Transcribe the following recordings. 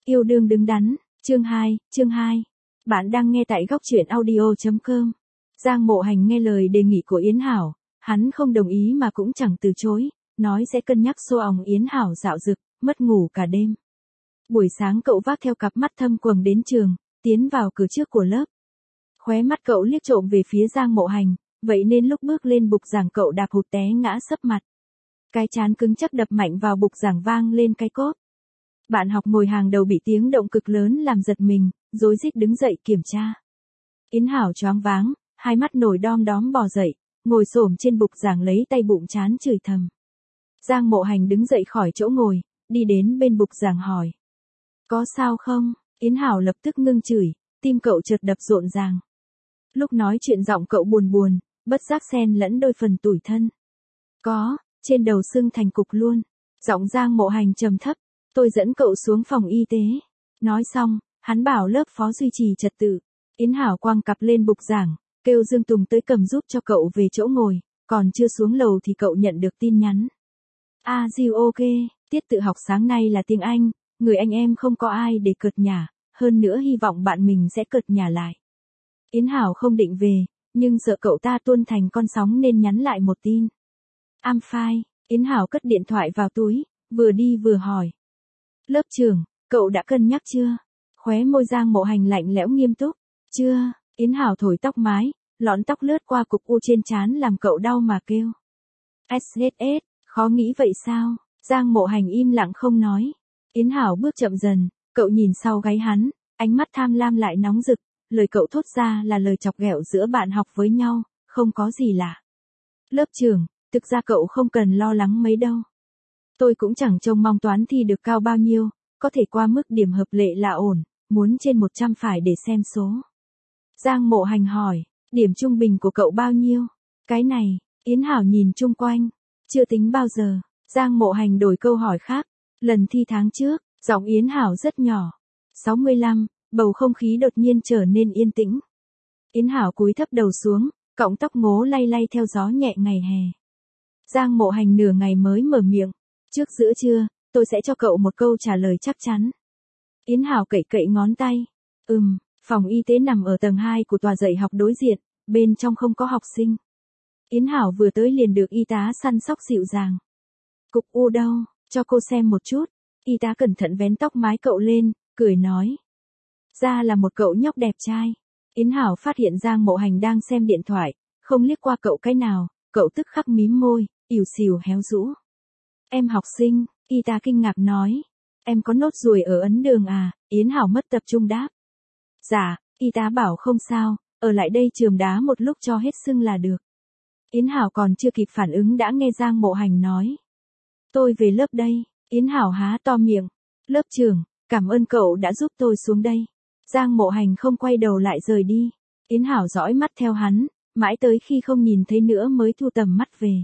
Yêu đương đứng đắn, chương 2. Bạn đang nghe tại góc truyện audio.com. Giang Mộ Hành nghe lời đề nghị của Yến Hảo, hắn không đồng ý mà cũng chẳng từ chối, nói sẽ cân nhắc xô òng Yến Hảo dạo dực, mất ngủ cả đêm. Buổi sáng cậu vác theo cặp mắt thâm quầng đến trường, tiến vào cửa trước của lớp. Khóe mắt cậu liếc trộm về phía Giang Mộ Hành, vậy nên lúc bước lên bục giảng cậu đạp hụt té ngã sấp mặt. Cái trán cứng chắc đập mạnh vào bục giảng vang lên cái cốp. Bạn học ngồi hàng đầu bị tiếng động cực lớn làm giật mình, rối rít đứng dậy kiểm tra. Yến Hảo choáng váng, hai mắt nổi đom đóm bò dậy, ngồi xổm trên bục giảng lấy tay bụng trán chửi thầm. Giang Mộ Hành đứng dậy khỏi chỗ ngồi, đi đến bên bục giảng hỏi. Có sao không? Yến Hảo lập tức ngưng chửi, tim cậu chợt đập rộn ràng. Lúc nói chuyện giọng cậu buồn buồn, bất giác xen lẫn đôi phần tủi thân. Có, trên đầu sưng thành cục luôn. Giọng Giang Mộ Hành trầm thấp, tôi dẫn cậu xuống phòng y tế. Nói xong, hắn bảo lớp phó duy trì trật tự. Yến Hảo quăng cặp lên bục giảng, kêu Dương Tùng tới cầm giúp cho cậu về chỗ ngồi, còn chưa xuống lầu thì cậu nhận được tin nhắn. You ok, tiết tự học sáng nay là tiếng Anh, người anh em không có ai để cợt nhả, hơn nữa hy vọng bạn mình sẽ cợt nhả lại. Yến Hảo không định về, nhưng sợ cậu ta tuôn thành con sóng nên nhắn lại một tin. I'm fine. Yến Hảo cất điện thoại vào túi, vừa đi vừa hỏi. Lớp trưởng, cậu đã cân nhắc chưa? Khóe môi Giang Mộ Hành lạnh lẽo nghiêm túc. Chưa, Yến Hảo thổi tóc mái, lọn tóc lướt qua cục u trên trán làm cậu đau mà kêu. SSS, khó nghĩ vậy sao? Giang Mộ Hành im lặng không nói. Yến Hảo bước chậm dần, cậu nhìn sau gáy hắn, ánh mắt tham lam lại nóng rực, lời cậu thốt ra là lời chọc ghẹo giữa bạn học với nhau, không có gì lạ. Lớp trưởng, thực ra cậu không cần lo lắng mấy đâu. Tôi cũng chẳng trông mong toán thi được cao bao nhiêu, có thể qua mức điểm hợp lệ là ổn, muốn trên 100 phải để xem số. Giang Mộ Hành hỏi, điểm trung bình của cậu bao nhiêu? Cái này, Yến Hảo nhìn chung quanh, chưa tính bao giờ. Giang Mộ Hành đổi câu hỏi khác, lần thi tháng trước, giọng Yến Hảo rất nhỏ. 65, bầu không khí đột nhiên trở nên yên tĩnh. Yến Hảo cúi thấp đầu xuống, cọng tóc ngố lay lay theo gió nhẹ ngày hè. Giang Mộ Hành nửa ngày mới mở miệng, trước giữa trưa, tôi sẽ cho cậu một câu trả lời chắc chắn. Yến Hảo cậy cậy ngón tay. Phòng y tế nằm ở tầng 2 của tòa dạy học đối diện, bên trong không có học sinh. Yến Hảo vừa tới liền được y tá săn sóc dịu dàng. Cục u đâu, cho cô xem một chút. Y tá cẩn thận vén tóc mái cậu lên, cười nói. Ra là một cậu nhóc đẹp trai. Yến Hảo phát hiện Giang Mộ Hành đang xem điện thoại, không liếc qua cậu cái nào, cậu tức khắc mím môi, ỉu xìu héo rũ. Em học sinh, y tá kinh ngạc nói. Em có nốt ruồi ở ấn đường à? Yến Hảo mất tập trung đáp. Dạ, y tá bảo không sao, ở lại đây chườm đá một lúc cho hết sưng là được. Yến Hảo còn chưa kịp phản ứng đã nghe Giang Mộ Hành nói. Tôi về lớp đây. Yến Hảo há to miệng. Lớp trưởng, cảm ơn cậu đã giúp tôi xuống đây. Giang Mộ Hành không quay đầu lại rời đi. Yến Hảo dõi mắt theo hắn, mãi tới khi không nhìn thấy nữa mới thu tầm mắt về.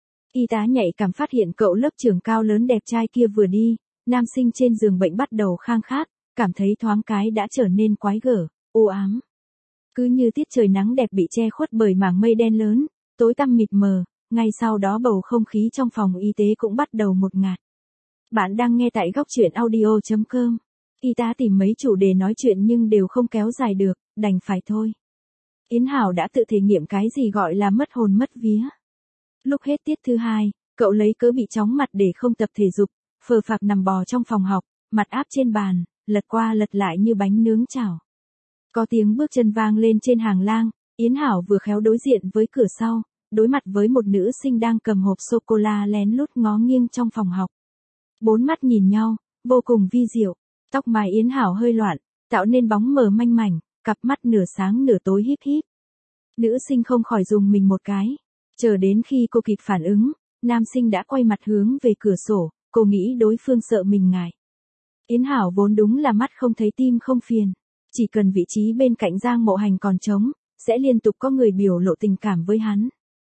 Y tá nhạy cảm phát hiện cậu lớp trưởng cao lớn đẹp trai kia vừa đi, nam sinh trên giường bệnh bắt đầu khang khát, cảm thấy thoáng cái đã trở nên quái gở, u ám. Cứ như tiết trời nắng đẹp bị che khuất bởi mảng mây đen lớn, tối tăm mịt mờ, ngay sau đó bầu không khí trong phòng y tế cũng bắt đầu một ngạt. Bạn đang nghe tại góc truyện audio.com. Y tá tìm mấy chủ đề nói chuyện nhưng đều không kéo dài được, đành phải thôi. Yến Hảo đã tự thể nghiệm cái gì gọi là mất hồn mất vía. Lúc hết tiết thứ 2, cậu lấy cớ bị chóng mặt để không tập thể dục, phờ phạc nằm bò trong phòng học, mặt áp trên bàn, lật qua lật lại như bánh nướng chảo. Có tiếng bước chân vang lên trên hàng lang, Yến Hảo vừa khéo đối diện với cửa sau, đối mặt với một nữ sinh đang cầm hộp sô-cô-la lén lút ngó nghiêng trong phòng học. Bốn mắt nhìn nhau, vô cùng vi diệu, tóc mái Yến Hảo hơi loạn, tạo nên bóng mờ manh mảnh, cặp mắt nửa sáng nửa tối híp híp. Nữ sinh không khỏi rùng mình một cái, chờ đến khi cô kịp phản ứng, nam sinh đã quay mặt hướng về cửa sổ, cô nghĩ đối phương sợ mình ngại. Yến Hảo vốn đúng là mắt không thấy tim không phiền, chỉ cần vị trí bên cạnh Giang Mộ Hành còn trống, sẽ liên tục có người biểu lộ tình cảm với hắn.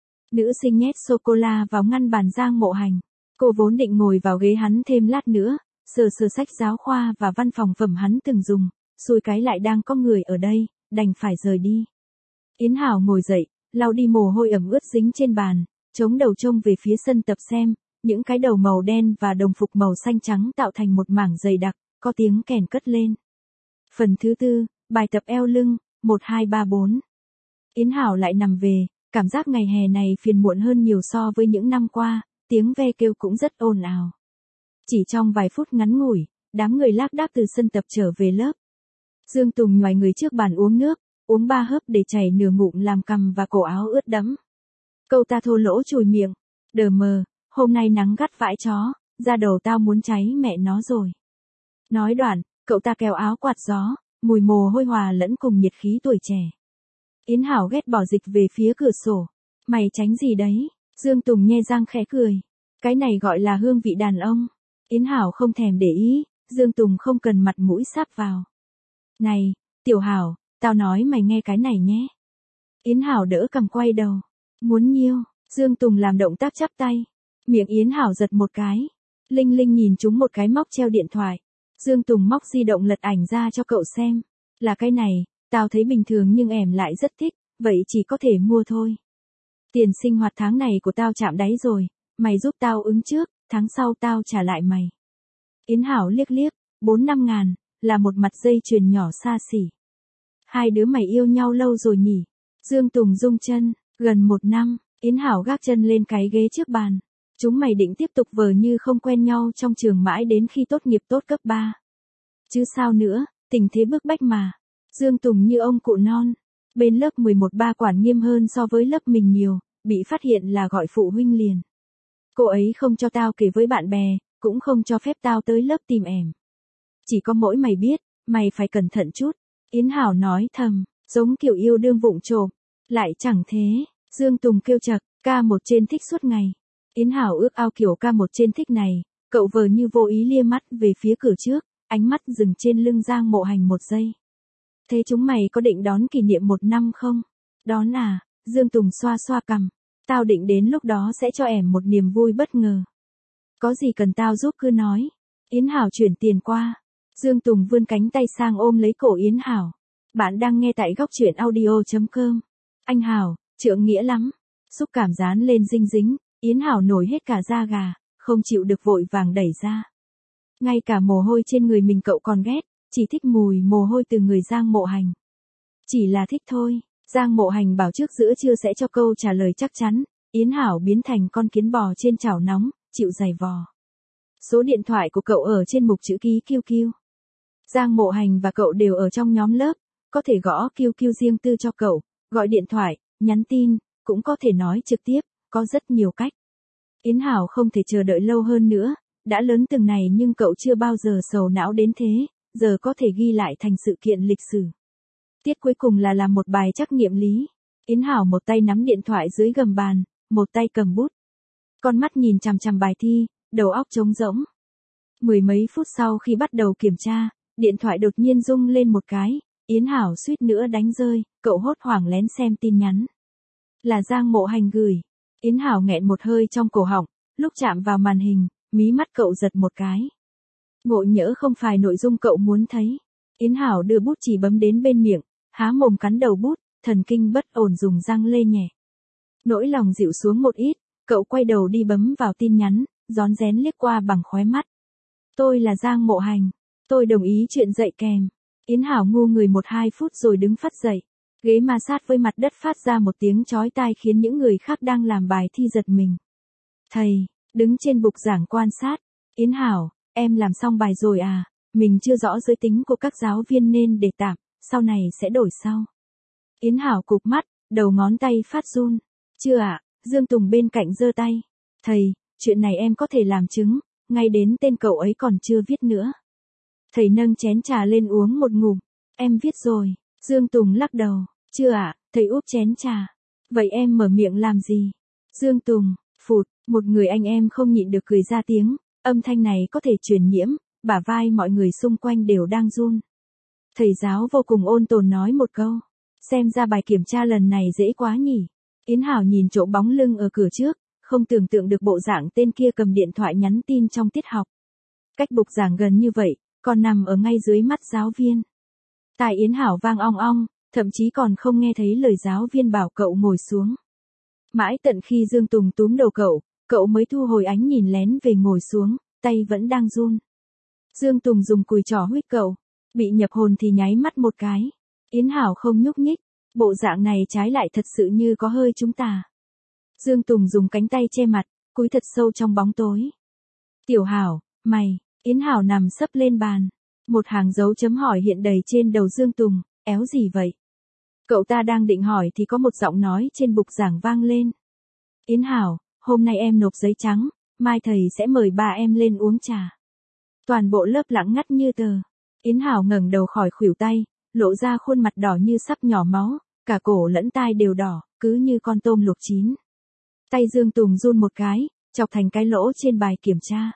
Nữ sinh nhét sô-cô-la vào ngăn bàn Giang Mộ Hành, cô vốn định ngồi vào ghế hắn thêm lát nữa, sờ sách giáo khoa và văn phòng phẩm hắn từng dùng, xui cái lại đang có người ở đây, đành phải rời đi. Yến Hảo ngồi dậy, lau đi mồ hôi ẩm ướt dính trên bàn, chống đầu trông về phía sân tập xem, những cái đầu màu đen và đồng phục màu xanh trắng tạo thành một mảng dày đặc, có tiếng kèn cất lên. Phần thứ tư, bài tập eo lưng, 1 2 3 4. Yến Hảo lại nằm về, cảm giác ngày hè này phiền muộn hơn nhiều so với những năm qua, tiếng ve kêu cũng rất ồn ào. Chỉ trong vài phút ngắn ngủi, đám người lác đác từ sân tập trở về lớp. Dương Tùng nhoài người trước bàn uống nước, uống 3 hớp để chảy nửa ngụm làm cằm và cổ áo ướt đẫm. Cậu ta thô lỗ chùi miệng, đờ mờ, hôm nay nắng gắt vãi chó, da đầu tao muốn cháy mẹ nó rồi. Nói đoạn, cậu ta kéo áo quạt gió, mùi mồ hôi hòa lẫn cùng nhiệt khí tuổi trẻ. Yến Hảo ghét bỏ dịch về phía cửa sổ. Mày tránh gì đấy? Dương Tùng nhe răng khẽ cười. Cái này gọi là hương vị đàn ông. Yến Hảo không thèm để ý, Dương Tùng không cần mặt mũi sáp vào. Này, Tiểu Hảo, tao nói mày nghe cái này nhé. Yến Hảo đỡ cầm quay đầu. Muốn nhiêu? Dương Tùng làm động tác chắp tay. Miệng Yến Hảo giật một cái. Linh Linh nhìn trúng một cái móc treo điện thoại. Dương Tùng móc di động lật ảnh ra cho cậu xem. Là cái này, tao thấy bình thường nhưng em lại rất thích, vậy chỉ có thể mua thôi. Tiền sinh hoạt tháng này của tao chạm đáy rồi, mày giúp tao ứng trước, tháng sau tao trả lại mày. Yến Hảo liếc liếc, 4-5 ngàn, là một mặt dây chuyền nhỏ xa xỉ. Hai đứa mày yêu nhau lâu rồi nhỉ? Dương Tùng rung chân, gần 1 năm, Yến Hảo gác chân lên cái ghế trước bàn. Chúng mày định tiếp tục vờ như không quen nhau trong trường mãi đến khi tốt nghiệp tốt cấp 3. Chứ sao nữa, tình thế bức bách mà. Dương Tùng như ông cụ non. Bên lớp 11 ba quản nghiêm hơn so với lớp mình nhiều, bị phát hiện là gọi phụ huynh liền. Cô ấy không cho tao kể với bạn bè, cũng không cho phép tao tới lớp tìm em. Chỉ có mỗi mày biết, mày phải cẩn thận chút. Yến Hảo nói thầm, giống kiểu yêu đương vụng trộm. Lại chẳng thế, Dương Tùng kêu chật, ca một trên thích suốt ngày. Yến Hảo ước ao kiểu ca một trên thích này, cậu vờ như vô ý lia mắt về phía cửa trước, ánh mắt dừng trên lưng Giang Mộ Hành 1 giây. Thế chúng mày có định đón kỷ niệm 1 năm không? Đón à? Dương Tùng xoa xoa cằm. Tao định đến lúc đó sẽ cho em một niềm vui bất ngờ. Có gì cần tao giúp cứ nói. Yến Hảo chuyển tiền qua. Dương Tùng vươn cánh tay sang ôm lấy cổ Yến Hảo. Bạn đang nghe tại góc truyện audio.com. Anh Hảo, trượng nghĩa lắm. Xúc cảm dán lên dinh dính, Yến Hảo nổi hết cả da gà, không chịu được vội vàng đẩy ra. Ngay cả mồ hôi trên người mình cậu còn ghét, chỉ thích mùi mồ hôi từ người Giang Mộ Hành. Chỉ là thích thôi. Giang Mộ Hành bảo trước giữa trưa sẽ cho câu trả lời chắc chắn. Yến Hảo biến thành con kiến bò trên chảo nóng, chịu giày vò. Số điện thoại của cậu ở trên mục chữ ký QQ. Giang Mộ Hành và cậu đều ở trong nhóm lớp, có thể gõ QQ riêng tư cho cậu, gọi điện thoại, nhắn tin, cũng có thể nói trực tiếp, có rất nhiều cách. Yến Hảo không thể chờ đợi lâu hơn nữa, đã lớn từng này nhưng cậu chưa bao giờ sầu não đến thế, giờ có thể ghi lại thành sự kiện lịch sử. Tiết cuối cùng là làm một bài trắc nghiệm lý. Yến Hảo một tay nắm điện thoại dưới gầm bàn, một tay cầm bút. Con mắt nhìn chằm chằm bài thi, đầu óc trống rỗng. 10 mấy phút sau khi bắt đầu kiểm tra, điện thoại đột nhiên rung lên một cái, Yến Hảo suýt nữa đánh rơi, cậu hốt hoảng lén xem tin nhắn. Là Giang Mộ Hành gửi. Yến Hảo nghẹn một hơi trong cổ họng, lúc chạm vào màn hình, mí mắt cậu giật một cái. Ngộ nhỡ không phải nội dung cậu muốn thấy. Yến Hảo đưa bút chì bấm đến bên miệng, há mồm cắn đầu bút, thần kinh bất ổn dùng răng lê nhẹ. Nỗi lòng dịu xuống một ít, cậu quay đầu đi bấm vào tin nhắn, rón rén liếc qua bằng khóe mắt. Tôi là Giang Mộ Hành. Tôi đồng ý chuyện dạy kèm. Yến Hảo ngu người 1-2 phút rồi đứng phắt dậy. Ghế ma sát với mặt đất phát ra một tiếng chói tai khiến những người khác đang làm bài thi giật mình. Thầy, đứng trên bục giảng quan sát. Yến Hảo, em làm xong bài rồi à? Mình chưa rõ giới tính của các giáo viên nên để tạm, sau này sẽ đổi sau. Yến Hảo cụp mắt, đầu ngón tay phát run. Chưa ạ, Dương Tùng bên cạnh giơ tay. Thầy, chuyện này em có thể làm chứng, ngay đến tên cậu ấy còn chưa viết nữa. Thầy nâng chén trà lên uống một ngụm. Em viết rồi. Dương Tùng lắc đầu. Chưa ạ, thầy úp chén trà. Vậy em mở miệng làm gì? Dương Tùng, phụt, một người anh em không nhịn được cười ra tiếng. Âm thanh này có thể truyền nhiễm, bả vai mọi người xung quanh đều đang run. Thầy giáo vô cùng ôn tồn nói một câu. Xem ra bài kiểm tra lần này dễ quá nhỉ. Yến Hảo nhìn chỗ bóng lưng ở cửa trước, không tưởng tượng được bộ dạng tên kia cầm điện thoại nhắn tin trong tiết học. Cách bục giảng gần như vậy, còn nằm ở ngay dưới mắt giáo viên. Tai Yến Hảo vang ong ong, thậm chí còn không nghe thấy lời giáo viên bảo cậu ngồi xuống. Mãi tận khi Dương Tùng túm đầu cậu mới thu hồi ánh nhìn lén về ngồi xuống, tay vẫn đang run. Dương Tùng dùng cùi trỏ huých cậu. Bị nhập hồn thì nháy mắt một cái. Yến Hảo không nhúc nhích. Bộ dạng này trái lại thật sự như có hơi chúng ta. Dương Tùng dùng cánh tay che mặt, cúi thật sâu trong bóng tối. Tiểu Hảo, mày. Yến Hảo nằm sấp lên bàn. Một hàng dấu chấm hỏi hiện đầy trên đầu Dương Tùng, éo gì vậy? Cậu ta đang định hỏi thì có một giọng nói trên bục giảng vang lên. Yến Hảo, hôm nay em nộp giấy trắng, mai thầy sẽ mời ba em lên uống trà. Toàn bộ lớp lặng ngắt như tờ. Yến Hảo ngẩng đầu khỏi khuỷu tay, lộ ra khuôn mặt đỏ như sắp nhỏ máu, cả cổ lẫn tai đều đỏ, cứ như con tôm luộc chín. Tay Dương Tùng run một cái, chọc thành cái lỗ trên bài kiểm tra.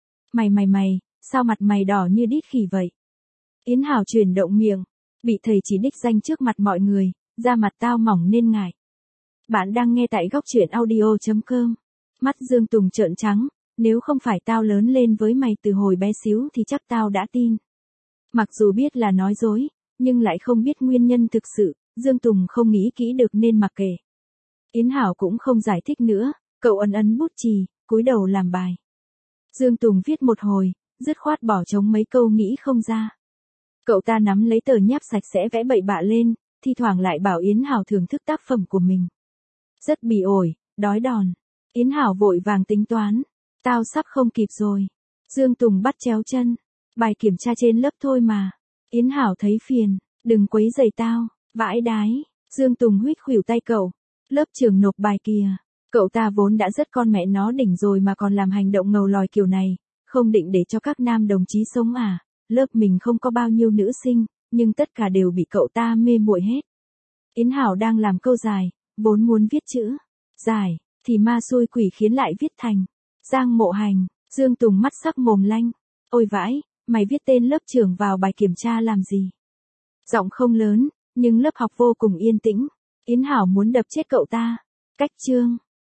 Mày, sao mặt mày đỏ như đít khỉ vậy? Yến Hảo chuyển động miệng, bị thầy chỉ đích danh trước mặt mọi người, da mặt tao mỏng nên ngại. Bạn đang nghe tại góc truyện audio.com. Mắt Dương Tùng trợn trắng, nếu không phải tao lớn lên với mày từ hồi bé xíu thì chắc tao đã tin. Mặc dù biết là nói dối, nhưng lại không biết nguyên nhân thực sự, Dương Tùng không nghĩ kỹ được nên mặc kệ. Yến Hảo cũng không giải thích nữa, cậu ấn bút chì, cúi đầu làm bài. Dương Tùng viết một hồi, dứt khoát bỏ trống mấy câu nghĩ không ra. Cậu ta nắm lấy tờ nháp sạch sẽ vẽ bậy bạ lên, thi thoảng lại bảo Yến Hảo thưởng thức tác phẩm của mình. Rất bỉ ổi, đói đòn. Yến Hảo vội vàng tính toán. Tao sắp không kịp rồi. Dương Tùng bắt chéo chân. Bài kiểm tra trên lớp thôi mà. Yến Hảo thấy phiền. Đừng quấy rầy tao. Vãi đái. Dương Tùng huých khuỷu tay cậu. Lớp trưởng nộp bài kìa. Cậu ta vốn đã rất con mẹ nó đỉnh rồi mà còn làm hành động ngầu lòi kiểu này. Không định để cho các nam đồng chí sống à. Lớp mình không có bao nhiêu nữ sinh, nhưng tất cả đều bị cậu ta mê muội hết. Yến Hảo đang làm câu dài, vốn muốn viết chữ dài, thì ma xui quỷ khiến lại viết thành Giang Mộ Hành. Dương Tùng mắt sắc mồm lanh. Ôi vãi, mày viết tên lớp trưởng vào bài kiểm tra làm gì? Giọng không lớn, nhưng lớp học vô cùng yên tĩnh. Yến Hảo muốn đập chết cậu ta. Cách chương.